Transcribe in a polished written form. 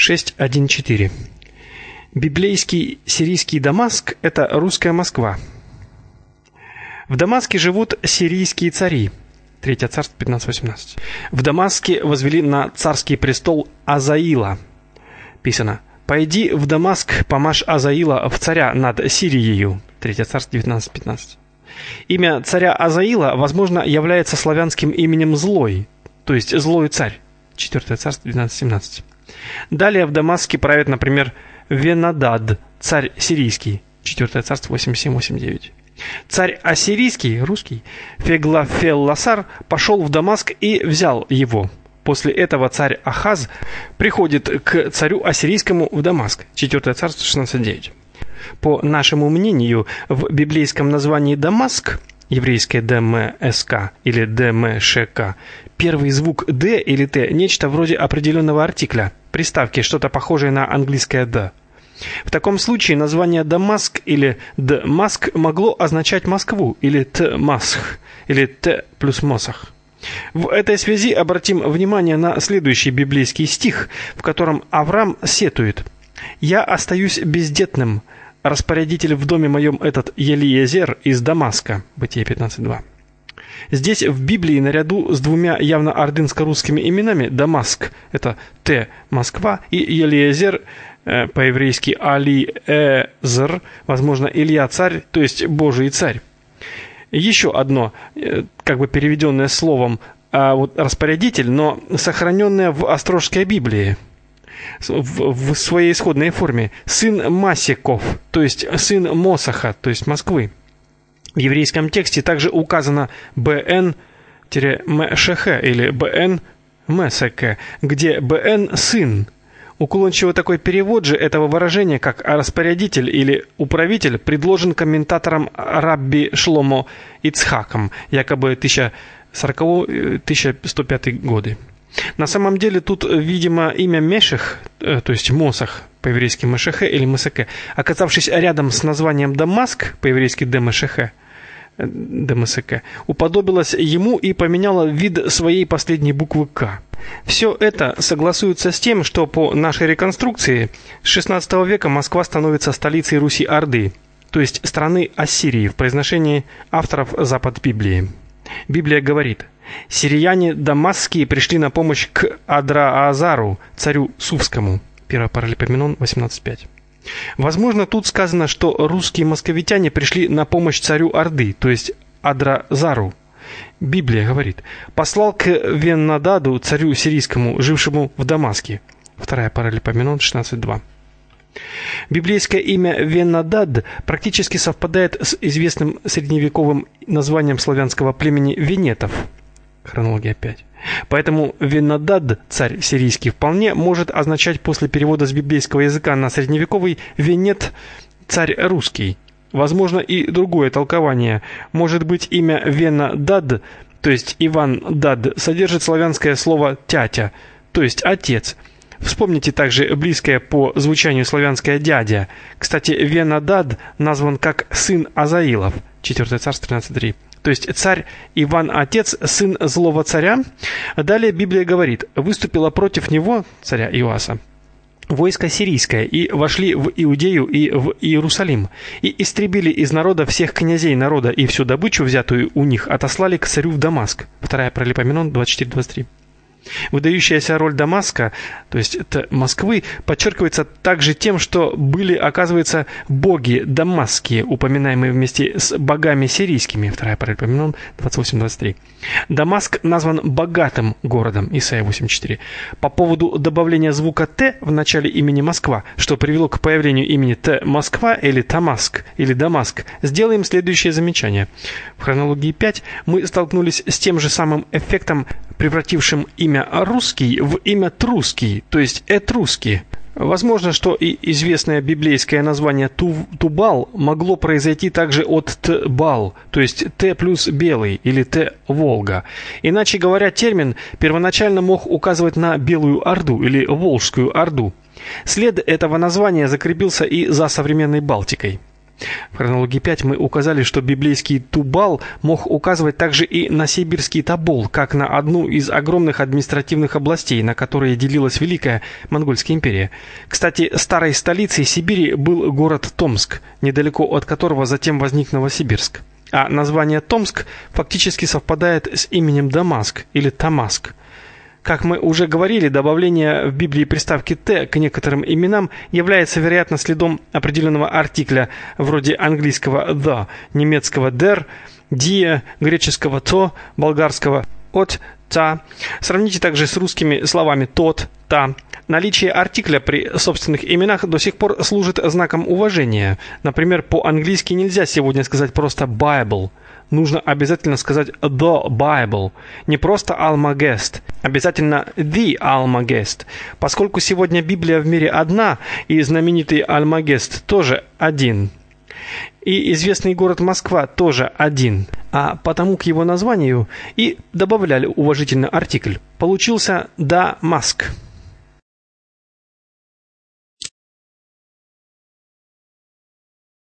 6.1.4. Библейский сирийский Дамаск – это русская Москва. В Дамаске живут сирийские цари. 3 Царств 15:18. В Дамаске возвели на царский престол Азаила. Писано: «Пойди в Дамаск, помажь Азаила в царя над Сирией». 3 Царств 19:15. Имя царя Азаила, возможно, является славянским именем Злой, то есть злой царь. 4 Царств 12:17. Далее в Дамаске правит, например, Вен-Адад, царь сирийский. 4 Царств 8:7-8-9. Царь ассирийский, русский, Феглафелласар пошел в Дамаск и взял его. После этого царь Ахаз приходит к царю ассирийскому в Дамаск. 4 Царство 16:9. По нашему мнению, в библейском названии Дамаск, еврейское ДМСК или ДМШК, первый звук Д или Т – нечто вроде определенного артикля, приставки, что-то похожее на английское «д». В таком случае название Дамаск или Дмаск могло означать Москву, или Тмасх, или Т плюс Мосах. В этой связи обратим внимание на следующий библейский стих, в котором Авраам сетует: «Я остаюсь бездетным, распорядитель в доме моем этот Елиезер из Дамаска». Бытие 15:2. Здесь в Библии наряду с двумя явно ордынско-русскими именами Дамаск – это Т – Москва, и Елиезер по-еврейски Али-Эзер, возможно, Илья царь, то есть Божий царь. Еще одно, как бы переведенное словом, распорядитель, но сохраненное в Острожской Библии в своей исходной форме. Сын Масиков, то есть сын Мосаха, то есть Москвы. В еврейском тексте также указано БН-Мешех или БН-Месеке, где БН – сын. Уклончивый такой перевод же этого выражения, как распорядитель или управитель, предложен комментатором Рабби Шломо Ицхаком, якобы 1040-1105 годы. На самом деле тут, видимо, имя Мешех, то есть Мосах, по-еврейски Мешехе или Месеке, оказавшись рядом с названием Дамаск, по-еврейски Демешехе, ДМСК, уподобилась ему и поменяла вид своей последней буквы «К». Все это согласуется с тем, что по нашей реконструкции с XVI века Москва становится столицей Руси-Орды, то есть страны Ассирии в произношении авторов Запад Библии. Библия говорит: «Сирияне дамасские пришли на помощь к Адраазару, царю Сувскому». 1 Паралипоменон 18:5. Возможно, тут сказано, что русские московитяне пришли на помощь царю Орды, то есть Адразару. Библия говорит: «Послал к Вен-Ададу, царю сирийскому, жившему в Дамаске». 2 Паралипоменон 16:2. Библейское имя Вен-Адад практически совпадает с известным средневековым названием славянского племени венетов. Хронология 5. Поэтому Вен-Адад, царь сирийский, вполне может означать после перевода с библейского языка на средневековый Венет, царь русский. Возможно и другое толкование. Может быть, имя Вен-Адад, то есть Иван-Дад, содержит славянское слово «тятя», то есть «отец». Вспомните также близкое по звучанию славянское «дядя». Кстати, Вен-Адад назван как сын Азаилов. 4 Царств 13:3. То есть царь Иван-отец, сын злого царя. Далее Библия говорит: «Выступило против него, царя Иоаса, войско сирийское, и вошли в Иудею и в Иерусалим, и истребили из народа всех князей народа, и всю добычу, взятую у них, отослали к царю в Дамаск». 2 Паралипоменон 24:23. Выдающаяся роль Дамаска, то есть Москвы, подчеркивается также тем, что были, оказывается, боги дамасские, упоминаемые вместе с богами сирийскими. 2 Паралипоменон 28:23. Дамаск назван богатым городом. Исайя 8:4. По поводу добавления звука «т» в начале имени Москва, что привело к появлению имени Т Москва или Тамаск или Дамаск, сделаем следующее замечание. В хронологии 5 мы столкнулись с тем же самым эффектом, превратившим имя русский в имя трусский, то есть этрусский. Возможно, что и известное библейское название Тубал могло произойти также от Тбал, то есть Т плюс белый или Т Волга. Иначе говоря, термин первоначально мог указывать на Белую Орду или Волжскую Орду. След этого названия закрепился и за современной Балтикой. В хронологии 5 мы указали, что библейский Тубал мог указывать также и на сибирский Тобол, как на одну из огромных административных областей, на которые делилась Великая Монгольская империя. Кстати, старой столицей Сибири был город Томск, недалеко от которого затем возник Новосибирск. А название Томск фактически совпадает с именем Дамаск или Тамаск. Как мы уже говорили, добавление в Библии приставки «т» к некоторым именам является, вероятно, следом определенного артикля, вроде английского «the», немецкого «der», «die», греческого «то», болгарского «от», «та». Сравните также с русскими словами «тот», «та». Наличие артикля при собственных именах до сих пор служит знаком уважения. Например, по-английски нельзя сегодня сказать просто «Bible». Нужно обязательно сказать «the Bible». Не просто «Almagest», обязательно «the Almagest». Поскольку сегодня Библия в мире одна, и знаменитый Almagest тоже один. И известный город Москва тоже один. А потому к его названию и добавляли уважительный артикль. Получился «Дамаск».